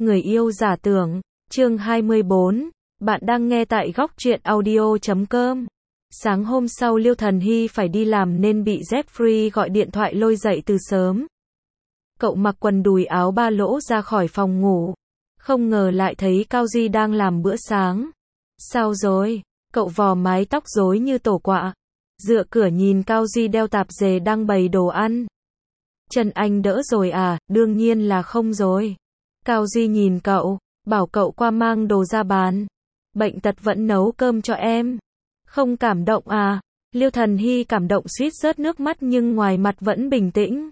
Người yêu giả tưởng, chương 24, bạn đang nghe tại góc truyện audio.com. Sáng hôm sau Liêu Thần Hy phải đi làm nên bị Jeffrey gọi điện thoại lôi dậy từ sớm. Cậu mặc quần đùi áo ba lỗ ra khỏi phòng ngủ. Không ngờ lại thấy Cao Duy đang làm bữa sáng. Sao rồi? Cậu vò mái tóc rối như tổ quạ. Dựa cửa nhìn Cao Duy đeo tạp dề đang bày đồ ăn. Chân anh đỡ rồi à? Đương nhiên là không rồi. Cao Duy nhìn cậu, bảo cậu qua mang đồ ra bàn. Bệnh tật vẫn nấu cơm cho em. Không cảm động à? Liêu Thần Hy cảm động suýt rớt nước mắt nhưng ngoài mặt vẫn bình tĩnh.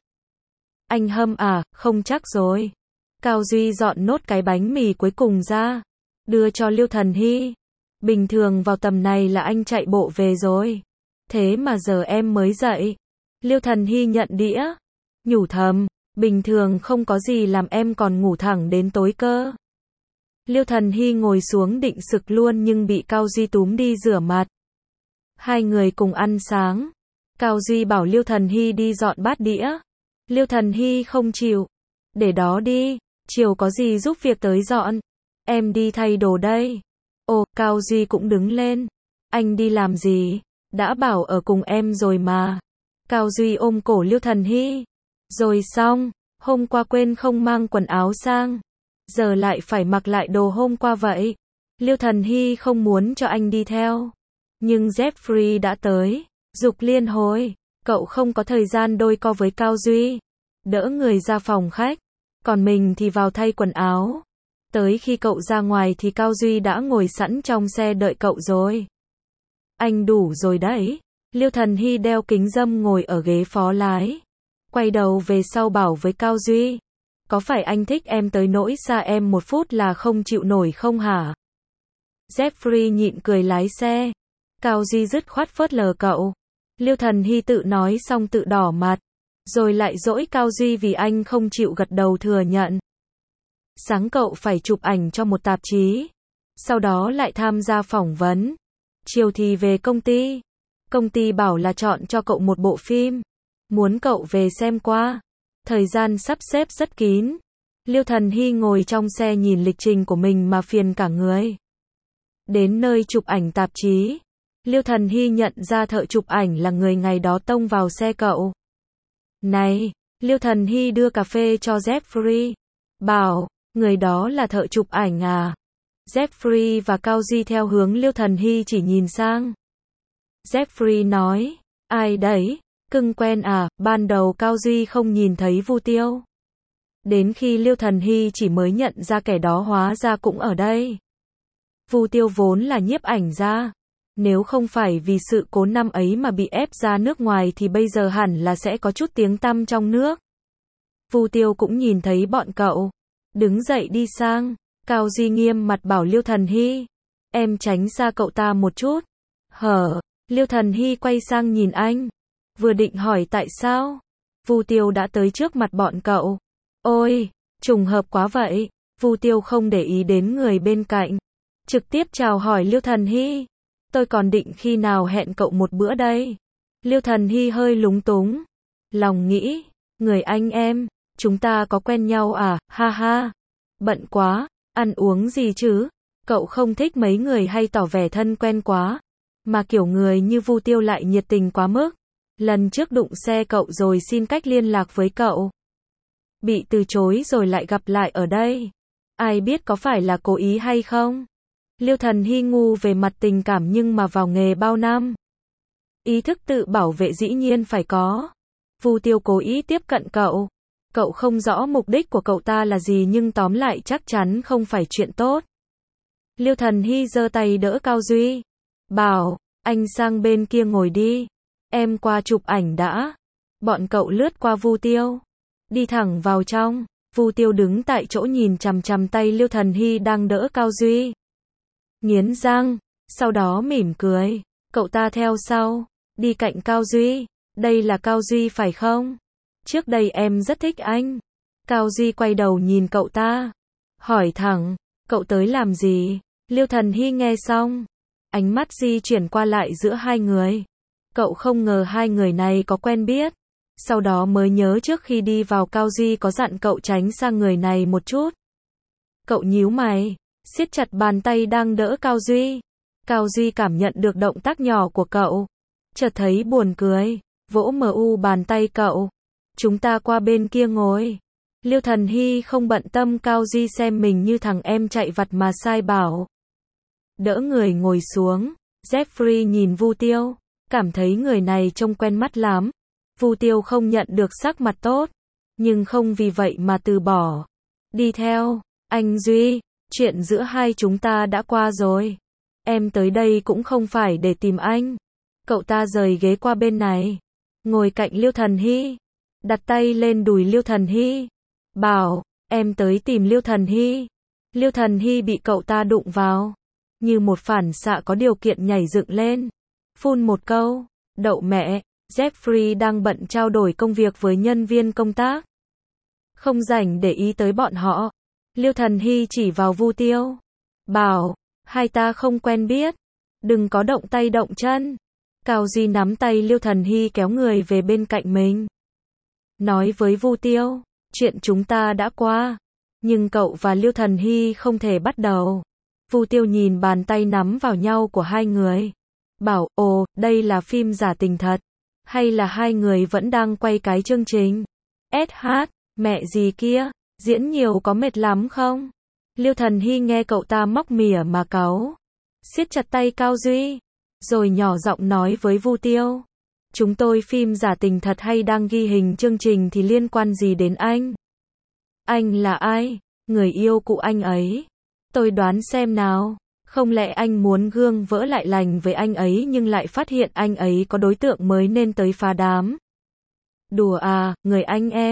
Anh hâm à? Không chắc rồi. Cao Duy dọn nốt cái bánh mì cuối cùng ra, đưa cho Liêu Thần Hy. Bình thường vào tầm này là anh chạy bộ về rồi. Thế mà giờ em mới dậy. Liêu Thần Hy nhận đĩa, nhủ thầm, bình thường không có gì làm em còn ngủ thẳng đến tối cơ. Liêu Thần Hy ngồi xuống định sực luôn nhưng bị Cao Duy túm đi rửa mặt. Hai người cùng ăn sáng. Cao Duy bảo Liêu Thần Hy đi dọn bát đĩa. Liêu Thần Hy không chịu. Để đó đi, chiều có gì giúp việc tới dọn. Em đi thay đồ đây. Ồ, Cao Duy cũng đứng lên. Anh đi làm gì? Đã bảo ở cùng em rồi mà. Cao Duy ôm cổ Liêu Thần Hy. Rồi xong, hôm qua quên không mang quần áo sang. Giờ lại phải mặc lại đồ hôm qua vậy. Liêu Thần Hy không muốn cho anh đi theo. Nhưng Jeffrey đã tới. Giục liên hồi. Cậu không có thời gian đôi co với Cao Duy. Đỡ người ra phòng khách. Còn mình thì vào thay quần áo. Tới khi cậu ra ngoài thì Cao Duy đã ngồi sẵn trong xe đợi cậu rồi. Anh đủ rồi đấy. Liêu Thần Hy đeo kính râm ngồi ở ghế phó lái. Quay đầu về sau bảo với Cao Duy. Có phải anh thích em tới nỗi xa em một phút là không chịu nổi không hả? Jeffrey nhịn cười lái xe. Cao Duy dứt khoát phớt lờ cậu. Liêu Thần Hy tự nói xong tự đỏ mặt. Rồi lại dỗi Cao Duy vì anh không chịu gật đầu thừa nhận. Sáng cậu phải chụp ảnh cho một tạp chí. Sau đó lại tham gia phỏng vấn. Chiều thì về công ty. Công ty bảo là chọn cho cậu một bộ phim. Muốn cậu về xem qua. Thời gian sắp xếp rất kín. Liêu Thần Hy ngồi trong xe nhìn lịch trình của mình mà phiền cả người. Đến nơi chụp ảnh tạp chí. Liêu Thần Hy nhận ra thợ chụp ảnh là người ngày đó tông vào xe cậu. Này, Liêu Thần Hy đưa cà phê cho Jeffrey. Bảo, người đó là thợ chụp ảnh à? Jeffrey và Cao Duy theo hướng Liêu Thần Hy chỉ nhìn sang. Jeffrey nói, ai đấy? Cưng quen à? Ban đầu Cao Duy không nhìn thấy Vu Tiêu. Đến khi Liêu Thần Hy chỉ mới nhận ra kẻ đó hóa ra cũng ở đây. Vu Tiêu vốn là nhiếp ảnh gia. Nếu không phải vì sự cố năm ấy mà bị ép ra nước ngoài thì bây giờ hẳn là sẽ có chút tiếng tăm trong nước. Vu Tiêu cũng nhìn thấy bọn cậu. Đứng dậy đi sang. Cao Duy nghiêm mặt bảo Liêu Thần Hy. Em tránh xa cậu ta một chút. Hở. Liêu Thần Hy quay sang nhìn anh. Vừa định hỏi tại sao. Vu Tiêu đã tới trước mặt bọn cậu. Ôi, trùng hợp quá vậy. Vu Tiêu không để ý đến người bên cạnh. Trực tiếp chào hỏi Liêu Thần Hy. Tôi còn định khi nào hẹn cậu một bữa đây. Liêu Thần Hy hơi lúng túng. Lòng nghĩ, người anh em, chúng ta có quen nhau à, ha ha. Bận quá, ăn uống gì chứ. Cậu không thích mấy người hay tỏ vẻ thân quen quá. Mà kiểu người như Vu Tiêu lại nhiệt tình quá mức. Lần trước đụng xe cậu rồi xin cách liên lạc với cậu. Bị từ chối rồi lại gặp lại ở đây. Ai biết có phải là cố ý hay không? Liêu Thần Hy ngu về mặt tình cảm nhưng mà vào nghề bao năm. Ý thức tự bảo vệ dĩ nhiên phải có. Vu Tiêu cố ý tiếp cận cậu. Cậu không rõ mục đích của cậu ta là gì nhưng tóm lại chắc chắn không phải chuyện tốt. Liêu Thần Hy giơ tay đỡ Cao Duy. Bảo, anh sang bên kia ngồi đi. Em qua chụp ảnh đã. Bọn cậu lướt qua Vu Tiêu. Đi thẳng vào trong. Vu Tiêu đứng tại chỗ nhìn chằm chằm tay Liêu Thần Hy đang đỡ Cao Duy. Nghiến răng. Sau đó mỉm cười. Cậu ta theo sau. Đi cạnh Cao Duy. Đây là Cao Duy phải không? Trước đây em rất thích anh. Cao Duy quay đầu nhìn cậu ta. Hỏi thẳng. Cậu tới làm gì? Liêu Thần Hy nghe xong. Ánh mắt di chuyển qua lại giữa hai người. Cậu không ngờ hai người này có quen biết. Sau đó mới nhớ trước khi đi vào Cao Duy có dặn cậu tránh xa người này một chút. Cậu nhíu mày, siết chặt bàn tay đang đỡ Cao Duy. Cao Duy cảm nhận được động tác nhỏ của cậu, chợt thấy buồn cười, vỗ bàn tay cậu. Chúng ta qua bên kia ngồi. Liêu Thần Hy không bận tâm Cao Duy xem mình như thằng em chạy vặt mà sai bảo. Đỡ người ngồi xuống, Jeffrey nhìn Vu Tiêu, cảm thấy người này trông quen mắt lắm. Vu Tiêu không nhận được sắc mặt tốt, nhưng không vì vậy mà từ bỏ. Đi theo, anh Duy, chuyện giữa hai chúng ta đã qua rồi. Em tới đây cũng không phải để tìm anh. Cậu ta rời ghế qua bên này, ngồi cạnh Liêu Thần Hy, đặt tay lên đùi Liêu Thần Hy, bảo, em tới tìm Liêu Thần Hy. Liêu Thần Hy bị cậu ta đụng vào, như một phản xạ có điều kiện nhảy dựng lên, phun một câu, đậu mẹ. Jeffrey đang bận trao đổi công việc với nhân viên công tác, không rảnh để ý tới bọn họ. Liêu Thần Hy chỉ vào Vu Tiêu, bảo, hai ta không quen biết, đừng có động tay động chân. Cao Duy nắm tay Liêu Thần Hy kéo người về bên cạnh mình, nói với Vu Tiêu, chuyện chúng ta đã qua, nhưng cậu và Liêu Thần Hy không thể bắt đầu. Vu Tiêu nhìn bàn tay nắm vào nhau của hai người, bảo, ồ, đây là phim giả tình thật, hay là hai người vẫn đang quay cái chương trình? SH, mẹ gì kia, diễn nhiều có mệt lắm không? Liêu Thần Hy nghe cậu ta móc mỉa mà cáu, siết chặt tay Cao Duy, rồi nhỏ giọng nói với Vu Tiêu, chúng tôi phim giả tình thật hay đang ghi hình chương trình thì liên quan gì đến anh? Anh là ai? Người yêu cũ anh ấy. Tôi đoán xem nào, không lẽ anh muốn gương vỡ lại lành với anh ấy nhưng lại phát hiện anh ấy có đối tượng mới nên tới phá đám? Đùa à, người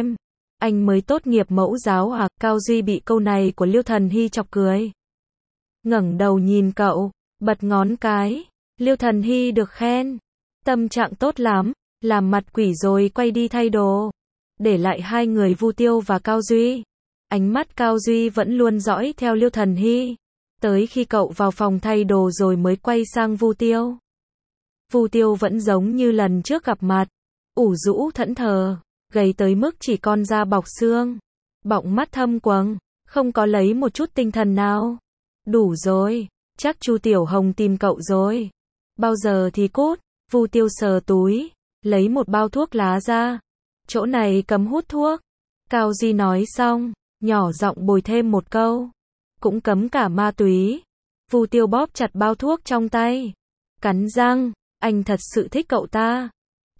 anh mới tốt nghiệp mẫu giáo à? Cao Duy bị câu này của Liêu Thần Hy chọc cười, ngẩng đầu nhìn cậu, bật ngón cái. Liêu Thần Hy được khen, tâm trạng tốt lắm, làm mặt quỷ rồi quay đi thay đồ, để lại hai người Vu Tiêu và Cao Duy. Ánh mắt Cao Duy vẫn luôn dõi theo Liêu Thần Hy, tới khi cậu vào phòng thay đồ rồi mới quay sang Vu Tiêu. Vu Tiêu vẫn giống như lần trước gặp mặt, ủ rũ thẫn thờ, gầy tới mức chỉ còn da bọc xương, bọng mắt thâm quầng, không có lấy một chút tinh thần nào. Đủ rồi, chắc Chu Tiểu Hồng tìm cậu rồi. Bao giờ thì cút. Vu Tiêu sờ túi, lấy một bao thuốc lá ra. Chỗ này cấm hút thuốc. Cao Duy nói xong, nhỏ giọng bồi thêm một câu, cũng cấm cả ma túy. Vu Tiêu bóp chặt bao thuốc trong tay, cắn răng, anh thật sự thích cậu ta.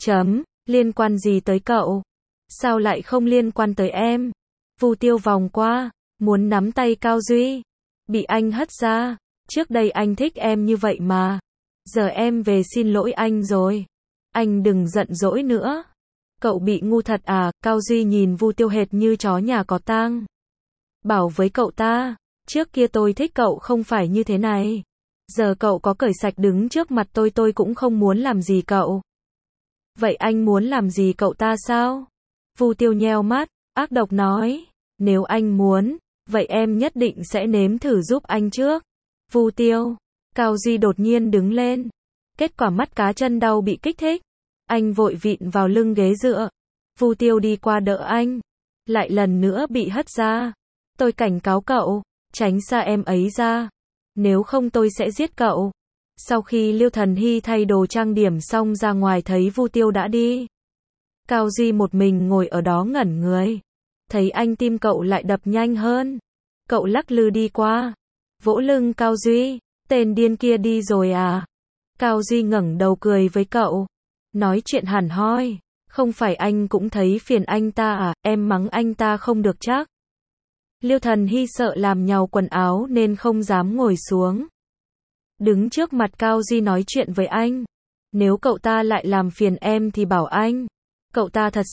Liên quan gì tới cậu? Sao lại không liên quan tới em? Vu Tiêu vòng qua, muốn nắm tay Cao Duy, bị anh hất ra. Trước đây anh thích em như vậy mà, giờ em về xin lỗi anh rồi, anh đừng giận dỗi nữa. Cậu bị ngu thật à? Cao Duy nhìn Vu Tiêu hệt như chó nhà có tang, bảo với cậu ta, trước kia tôi thích cậu không phải như thế này, giờ cậu có cởi sạch đứng trước mặt tôi cũng không muốn làm gì cậu. Vậy anh muốn làm gì cậu ta sao? Vu Tiêu nheo mắt, ác độc nói, nếu anh muốn, vậy em nhất định sẽ nếm thử giúp anh trước. Vu Tiêu. Cao Duy đột nhiên đứng lên, kết quả mắt cá chân đau bị kích thích, anh vội vịn vào lưng ghế dựa. Vu Tiêu đi qua đỡ anh, lại lần nữa bị hất ra. Tôi cảnh cáo cậu, tránh xa em ấy ra, nếu không tôi sẽ giết cậu. Sau khi Liêu Thần Hy thay đồ trang điểm xong ra ngoài thấy Vu Tiêu đã đi, Cao Duy một mình ngồi ở đó ngẩn người, thấy anh tim cậu lại đập nhanh hơn. Cậu lắc lư đi qua, vỗ lưng Cao Duy, tên điên kia đi rồi à? Cao Duy ngẩng đầu cười với cậu, nói chuyện hẳn hoi, không phải anh cũng thấy phiền anh ta à, em mắng anh ta không được chắc. Liêu Thần Hy sợ làm nhàu quần áo nên không dám ngồi xuống, đứng trước mặt Cao Duy nói chuyện với anh. Nếu cậu ta lại làm phiền em thì bảo anh, cậu ta thật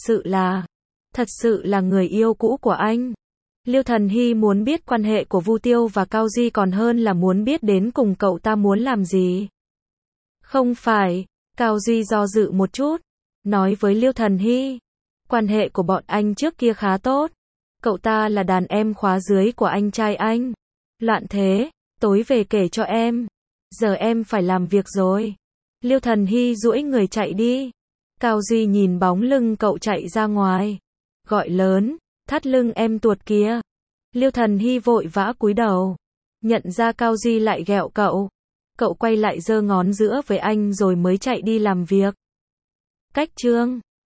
sự là người yêu cũ của anh. Liêu Thần Hy muốn biết quan hệ của Vu Tiêu và Cao Duy còn hơn là muốn biết đến cùng cậu ta muốn làm gì. Không phải, Cao Duy do dự một chút, nói với Liêu Thần Hy, quan hệ của bọn anh trước kia khá tốt, cậu ta là đàn em khóa dưới của anh trai anh. Loạn thế, tối về kể cho em, giờ em phải làm việc rồi. Liêu Thần Hy duỗi người chạy đi. Cao Duy nhìn bóng lưng cậu chạy ra ngoài, gọi lớn, thắt lưng em tuột kìa. Liêu Thần Hy vội vã cúi đầu. Nhận ra Cao Duy lại ghẹo cậu. Cậu quay lại giơ ngón giữa với anh rồi mới chạy đi làm việc. Cách chương